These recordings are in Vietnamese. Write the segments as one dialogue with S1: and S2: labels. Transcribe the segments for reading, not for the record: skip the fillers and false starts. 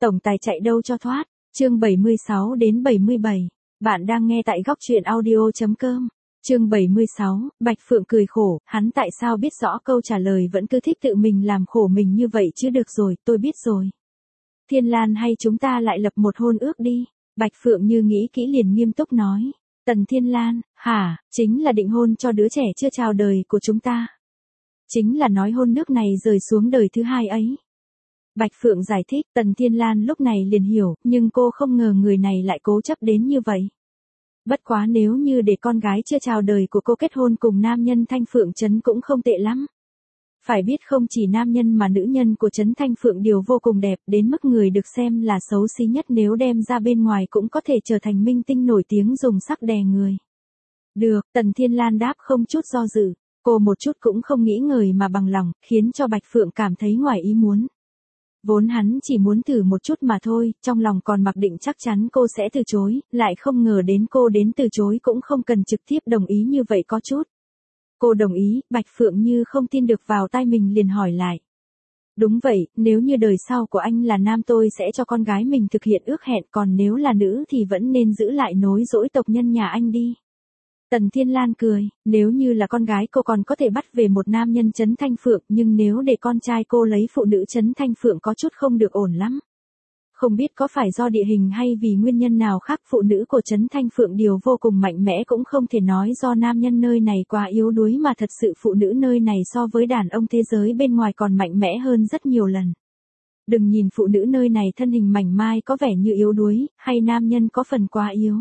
S1: Tổng tài chạy đâu cho thoát. Chương 76 đến 77. Bạn đang nghe tại góc truyện audio.com. Chương 76, Bạch Phượng cười khổ, hắn tại sao biết rõ câu trả lời vẫn cứ thích tự mình làm khổ mình như vậy chứ. Được rồi, tôi biết rồi. Thiên Lan, hay chúng ta lại lập một hôn ước đi. Bạch Phượng như nghĩ kỹ liền nghiêm túc nói. Tần Thiên Lan, hả, chính là định hôn cho đứa trẻ chưa chào đời của chúng ta. Chính là nói hôn nước này rời xuống đời thứ hai ấy. Bạch Phượng giải thích. Tần Thiên Lan lúc này liền hiểu, nhưng cô không ngờ người này lại cố chấp đến như vậy. Bất quá nếu như để con gái chưa chào đời của cô kết hôn cùng nam nhân Thanh Phượng Trấn cũng không tệ lắm. Phải biết không chỉ nam nhân mà nữ nhân của Trấn Thanh Phượng đều vô cùng đẹp, đến mức người được xem là xấu xí nhất nếu đem ra bên ngoài cũng có thể trở thành minh tinh nổi tiếng dùng sắc đè người. Được, Tần Thiên Lan đáp không chút do dự. Cô một chút cũng không nghĩ ngợi mà bằng lòng, khiến cho Bạch Phượng cảm thấy ngoài ý muốn. Vốn hắn chỉ muốn thử một chút mà thôi, trong lòng còn mặc định chắc chắn cô sẽ từ chối, lại không ngờ đến cô đến từ chối cũng không cần trực tiếp đồng ý như vậy có chút. Cô đồng ý. Bạch Phượng như không tin được vào tai mình liền hỏi lại. Đúng vậy, nếu như đời sau của anh là nam tôi sẽ cho con gái mình thực hiện ước hẹn, còn nếu là nữ thì vẫn nên giữ lại nối dõi tộc nhân nhà anh đi. Tần Thiên Lan cười, nếu như là con gái cô còn có thể bắt về một nam nhân Trấn Thanh Phượng, nhưng nếu để con trai cô lấy phụ nữ Trấn Thanh Phượng có chút không được ổn lắm. Không biết có phải do địa hình hay vì nguyên nhân nào khác, phụ nữ của Trấn Thanh Phượng đều vô cùng mạnh mẽ, cũng không thể nói do nam nhân nơi này quá yếu đuối, mà thật sự phụ nữ nơi này so với đàn ông thế giới bên ngoài còn mạnh mẽ hơn rất nhiều lần. Đừng nhìn phụ nữ nơi này thân hình mảnh mai có vẻ như yếu đuối, hay nam nhân có phần quá yếu.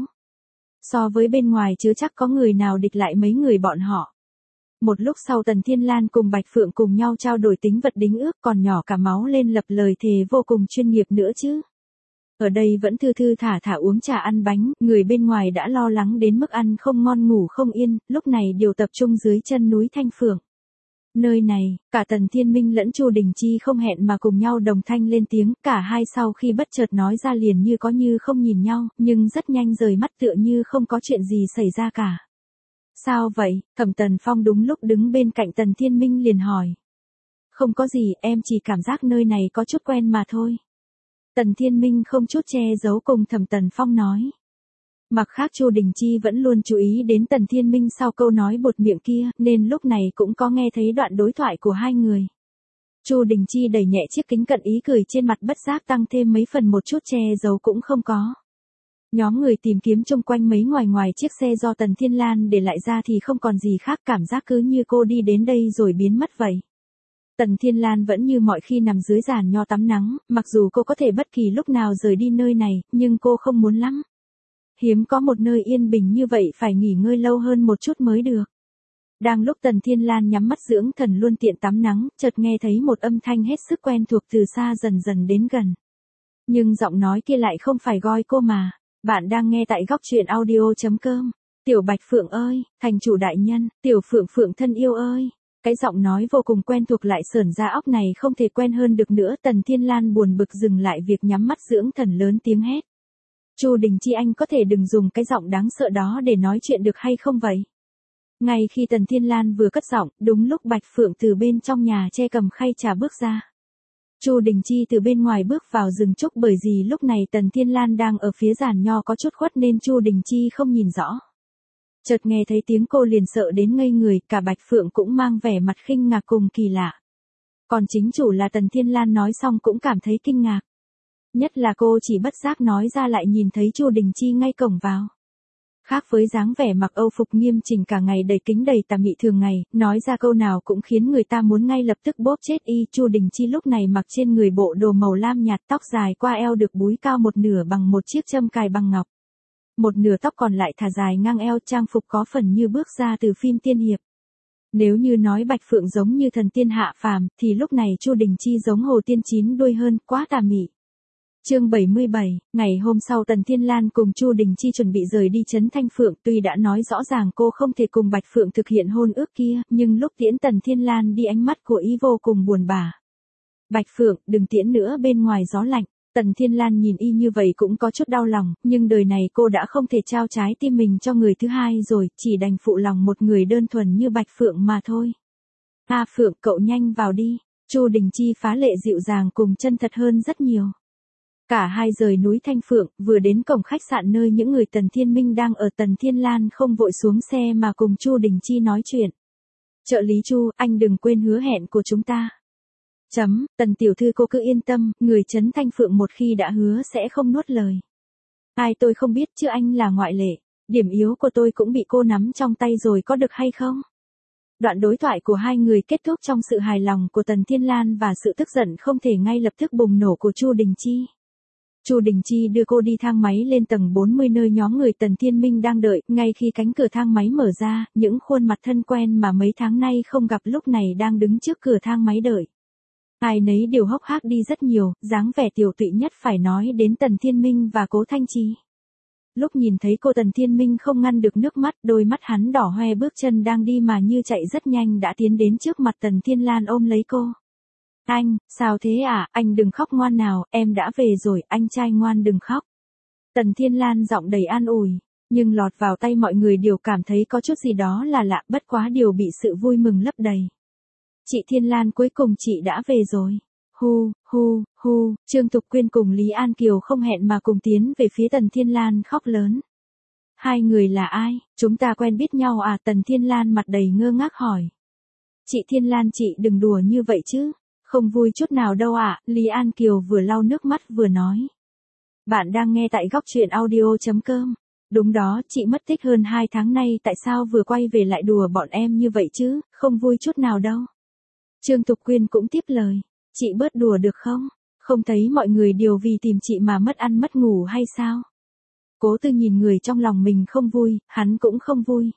S1: So với bên ngoài chứ chắc có người nào địch lại mấy người bọn họ. Một lúc sau Tần Thiên Lan cùng Bạch Phượng cùng nhau trao đổi tính vật đính ước, còn nhỏ cả máu lên lập lời thề vô cùng chuyên nghiệp nữa chứ. Ở đây vẫn thư thư thả thả uống trà ăn bánh, người bên ngoài đã lo lắng đến mức ăn không ngon ngủ không yên, lúc này đều tập trung dưới chân núi Thanh Phượng. Nơi này, cả Tần Thiên Minh lẫn Chu Đình Chi không hẹn mà cùng nhau đồng thanh lên tiếng, cả hai sau khi bất chợt nói ra liền như có như không nhìn nhau, nhưng rất nhanh rời mắt tựa như không có chuyện gì xảy ra cả. Sao vậy? Thẩm Tần Phong đúng lúc đứng bên cạnh Tần Thiên Minh liền hỏi. Không có gì, em chỉ cảm giác nơi này có chút quen mà thôi. Tần Thiên Minh không chút che giấu cùng Thẩm Tần Phong nói. Mặt khác Chu Đình Chi vẫn luôn chú ý đến Tần Thiên Minh sau câu nói buột miệng kia, nên lúc này cũng có nghe thấy đoạn đối thoại của hai người. Chu Đình Chi đẩy nhẹ chiếc kính cận, ý cười trên mặt bất giác tăng thêm mấy phần, một chút che giấu cũng không có. Nhóm người tìm kiếm chung quanh mấy ngoài chiếc xe do Tần Thiên Lan để lại ra thì không còn gì khác, cảm giác cứ như cô đi đến đây rồi biến mất vậy. Tần Thiên Lan vẫn như mọi khi nằm dưới giàn nho tắm nắng, mặc dù cô có thể bất kỳ lúc nào rời đi nơi này, nhưng cô không muốn lắm. Hiếm có một nơi yên bình như vậy, phải nghỉ ngơi lâu hơn một chút mới được. Đang lúc Tần Thiên Lan nhắm mắt dưỡng thần luôn tiện tắm nắng, chợt nghe thấy một âm thanh hết sức quen thuộc từ xa dần dần đến gần. Nhưng giọng nói kia lại không phải gọi cô mà. Bạn đang nghe tại góc truyện audio.com. Tiểu Bạch Phượng ơi, thành chủ đại nhân, Tiểu Phượng Phượng thân yêu ơi. Cái giọng nói vô cùng quen thuộc lại sởn da óc này không thể quen hơn được nữa. Tần Thiên Lan buồn bực dừng lại việc nhắm mắt dưỡng thần, lớn tiếng hét. Chu Đình Chi, anh có thể đừng dùng cái giọng đáng sợ đó để nói chuyện được hay không vậy? Ngay khi Tần Thiên Lan vừa cất giọng, đúng lúc Bạch Phượng từ bên trong nhà che cầm khay trà bước ra. Chu Đình Chi từ bên ngoài bước vào rừng trúc, bởi vì lúc này Tần Thiên Lan đang ở phía giàn nho có chút khuất nên Chu Đình Chi không nhìn rõ. Chợt nghe thấy tiếng cô liền sợ đến ngây người, cả Bạch Phượng cũng mang vẻ mặt khinh ngạc cùng kỳ lạ. Còn chính chủ là Tần Thiên Lan nói xong cũng cảm thấy kinh ngạc. Nhất là cô chỉ bất giác nói ra lại nhìn thấy Chu Đình Chi ngay cổng vào. Khác với dáng vẻ mặc âu phục nghiêm chỉnh cả ngày đầy kính đầy tà mị thường ngày, nói ra câu nào cũng khiến người ta muốn ngay lập tức bóp chết y. Chu Đình Chi lúc này mặc trên người bộ đồ màu lam nhạt, tóc dài qua eo được búi cao một nửa bằng một chiếc châm cài bằng ngọc. Một nửa tóc còn lại thả dài ngang eo, trang phục có phần như bước ra từ phim tiên hiệp. Nếu như nói Bạch Phượng giống như thần tiên hạ phàm, thì lúc này Chu Đình Chi giống hồ tiên chín đuôi hơn, quá tà mị. Chương 77, ngày hôm sau Tần Thiên Lan cùng Chu Đình Chi chuẩn bị rời đi Trấn Thanh Phượng, tuy đã nói rõ ràng cô không thể cùng Bạch Phượng thực hiện hôn ước kia, nhưng lúc tiễn Tần Thiên Lan đi ánh mắt của y vô cùng buồn bã. Bạch Phượng, đừng tiễn nữa, bên ngoài gió lạnh. Tần Thiên Lan nhìn y như vậy cũng có chút đau lòng, nhưng đời này cô đã không thể trao trái tim mình cho người thứ hai rồi, chỉ đành phụ lòng một người đơn thuần như Bạch Phượng mà thôi. A Phượng, cậu nhanh vào đi. Chu Đình Chi phá lệ dịu dàng cùng chân thật hơn rất nhiều. Cả hai rời núi Thanh Phượng, vừa đến cổng khách sạn nơi những người Tần Thiên Minh đang ở. Tần Thiên Lan không vội xuống xe mà cùng Chu Đình Chi nói chuyện. Trợ lý Chu, anh đừng quên hứa hẹn của chúng ta. Tần tiểu thư cô cứ yên tâm, người Trấn Thanh Phượng một khi đã hứa sẽ không nuốt lời. Ai tôi không biết chứ anh là ngoại lệ. Điểm yếu của tôi cũng bị cô nắm trong tay rồi có được hay không? Đoạn đối thoại của hai người kết thúc trong sự hài lòng của Tần Thiên Lan và sự tức giận không thể ngay lập tức bùng nổ của Chu Đình Chi. Chu Đình Chi đưa cô đi thang máy lên tầng 40 nơi nhóm người Tần Thiên Minh đang đợi. Ngay khi cánh cửa thang máy mở ra, những khuôn mặt thân quen mà mấy tháng nay không gặp lúc này đang đứng trước cửa thang máy đợi. Ai nấy đều hốc hác đi rất nhiều, dáng vẻ tiều tụy nhất phải nói đến Tần Thiên Minh và Cố Thanh Chi. Lúc nhìn thấy cô Tần Thiên Minh không ngăn được nước mắt, đôi mắt hắn đỏ hoe, bước chân đang đi mà như chạy rất nhanh đã tiến đến trước mặt Tần Thiên Lan ôm lấy cô. Anh, sao thế à, anh đừng khóc ngoan nào, em đã về rồi, anh trai ngoan đừng khóc. Tần Thiên Lan giọng đầy an ủi, nhưng lọt vào tay mọi người đều cảm thấy có chút gì đó là lạ, bất quá đều bị sự vui mừng lấp đầy. Chị Thiên Lan cuối cùng chị đã về rồi. Trương Thục Quyên cùng Lý An Kiều không hẹn mà cùng tiến về phía Tần Thiên Lan khóc lớn. Hai người là ai, chúng ta quen biết nhau à? Tần Thiên Lan mặt đầy ngơ ngác hỏi. Chị Thiên Lan chị đừng đùa như vậy chứ, không vui chút nào đâu ạ. Lý An Kiều vừa lau nước mắt vừa nói. Bạn đang nghe tại góc truyện audio.com. Đúng đó, chị mất tích hơn 2 tháng nay, tại sao vừa quay về lại đùa bọn em như vậy chứ, không vui chút nào đâu. Trương Thục Quyên cũng tiếp lời. Chị bớt đùa được không? Không thấy mọi người đều vì tìm chị mà mất ăn mất ngủ hay sao? Cố Tư nhìn người trong lòng mình không vui, hắn cũng không vui.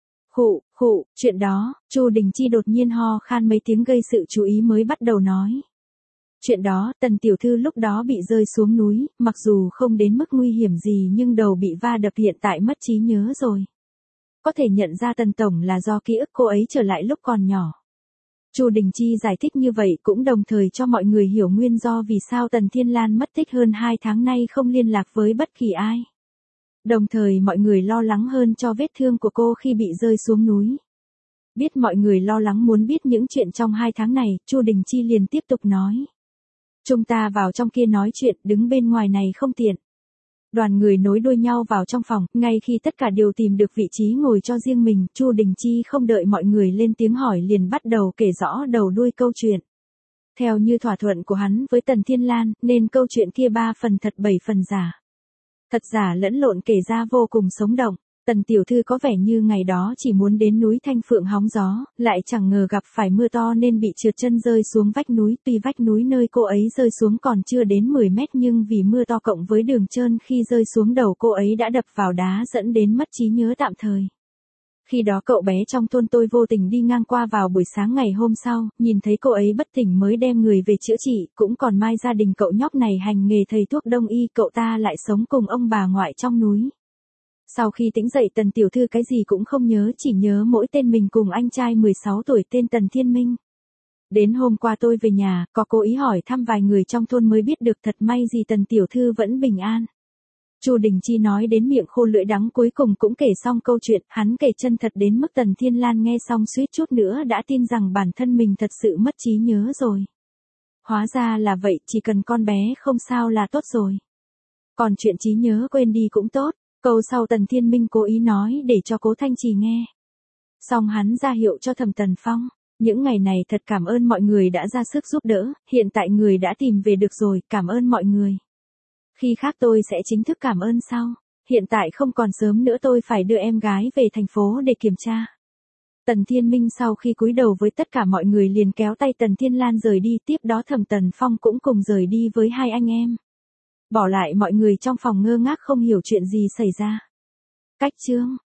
S1: Chuyện đó, Chu Đình Chi đột nhiên ho khan mấy tiếng gây sự chú ý mới bắt đầu nói. Chuyện đó, Tần tiểu thư lúc đó bị rơi xuống núi, mặc dù không đến mức nguy hiểm gì nhưng đầu bị va đập, hiện tại mất trí nhớ rồi. Có thể nhận ra Tần tổng là do ký ức cô ấy trở lại lúc còn nhỏ. Chu Đình Chi giải thích như vậy cũng đồng thời cho mọi người hiểu nguyên do vì sao Tần Thiên Lan mất tích hơn 2 tháng nay không liên lạc với bất kỳ ai. Đồng thời mọi người lo lắng hơn cho vết thương của cô khi bị rơi xuống núi. Biết mọi người lo lắng muốn biết những chuyện trong 2 tháng này, Chu Đình Chi liền tiếp tục nói. Chúng ta vào trong kia nói chuyện, đứng bên ngoài này không tiện. Đoàn người nối đuôi nhau vào trong phòng, ngay khi tất cả đều tìm được vị trí ngồi cho riêng mình, Chu Đình Chi không đợi mọi người lên tiếng hỏi liền bắt đầu kể rõ đầu đuôi câu chuyện. Theo như thỏa thuận của hắn với Tần Thiên Lan, nên câu chuyện kia 3 phần thật 7 phần giả. Thật giả lẫn lộn kể ra vô cùng sống động. Tần tiểu thư có vẻ như ngày đó chỉ muốn đến núi Thanh Phượng hóng gió, lại chẳng ngờ gặp phải mưa to nên bị trượt chân rơi xuống vách núi. Tuy vách núi nơi cô ấy rơi xuống còn chưa đến 10 mét nhưng vì mưa to cộng với đường trơn khi rơi xuống đầu cô ấy đã đập vào đá dẫn đến mất trí nhớ tạm thời. Khi đó cậu bé trong thôn tôi vô tình đi ngang qua vào buổi sáng ngày hôm sau, nhìn thấy cô ấy bất tỉnh mới đem người về chữa trị, cũng còn mai gia đình cậu nhóc này hành nghề thầy thuốc đông y, cậu ta lại sống cùng ông bà ngoại trong núi. Sau khi tỉnh dậy Tần tiểu thư cái gì cũng không nhớ, chỉ nhớ mỗi tên mình cùng anh trai 16 tuổi tên Tần Thiên Minh. Đến hôm qua tôi về nhà, có cố ý hỏi thăm vài người trong thôn mới biết được thật may gì Tần tiểu thư vẫn bình an. Chu Đình Chi nói đến miệng khô lưỡi đắng cuối cùng cũng kể xong câu chuyện, hắn kể chân thật đến mức Tần Thiên Lan nghe xong suýt chút nữa đã tin rằng bản thân mình thật sự mất trí nhớ rồi. Hóa ra là vậy, chỉ cần con bé không sao là tốt rồi. Còn chuyện trí nhớ quên đi cũng tốt. Câu sau Tần Thiên Minh cố ý nói để cho Cố Thanh Trì nghe. Xong hắn ra hiệu cho Thẩm Tần Phong. Những ngày này thật cảm ơn mọi người đã ra sức giúp đỡ, hiện tại người đã tìm về được rồi, cảm ơn mọi người. Khi khác tôi sẽ chính thức cảm ơn sau, hiện tại không còn sớm nữa, tôi phải đưa em gái về thành phố để kiểm tra. Tần Thiên Minh sau khi cúi đầu với tất cả mọi người liền kéo tay Tần Thiên Lan rời đi, tiếp đó Thẩm Tần Phong cũng cùng rời đi với hai anh em. Bỏ lại mọi người trong phòng ngơ ngác không hiểu chuyện gì xảy ra. Cách chương